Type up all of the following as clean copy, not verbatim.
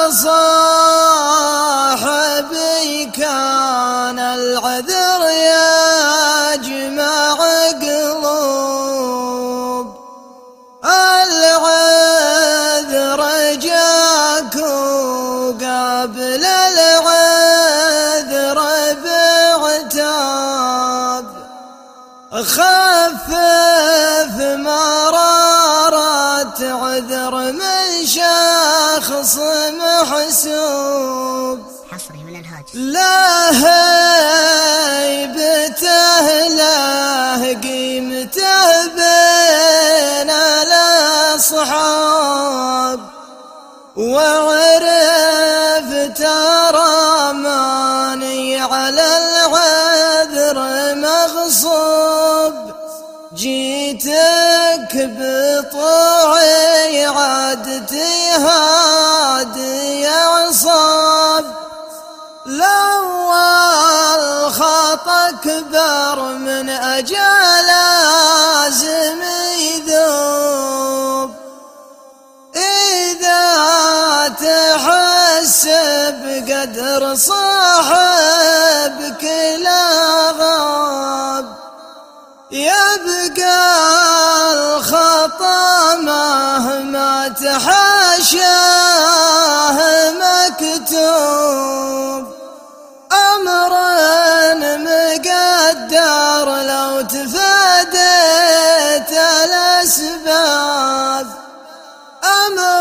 صاحبي كان العذر يجمع قلوب، العذر جاك وقبل العذر بعتاب، خفف مرارة عذر من شخص محسوب. حصري من الهاجس. لا هيبته له قيمته بين الأصحاب، وعرف ترى ماني على العذر مغصوب، جيتك بطوعي عادتي هادي عصاب، الأول خطأ كبر من أجل لازم يذوب، إذا تحس بقدر صاحبك لا غاب، يبقى الخطأ مهما تحاشاه مكتوب، أمر مقدر لو تفاديت الأسباب، أمر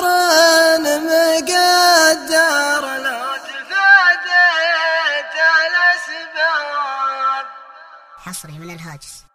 مقدر لو تفاديت الأسباب. حصري من الهاجس.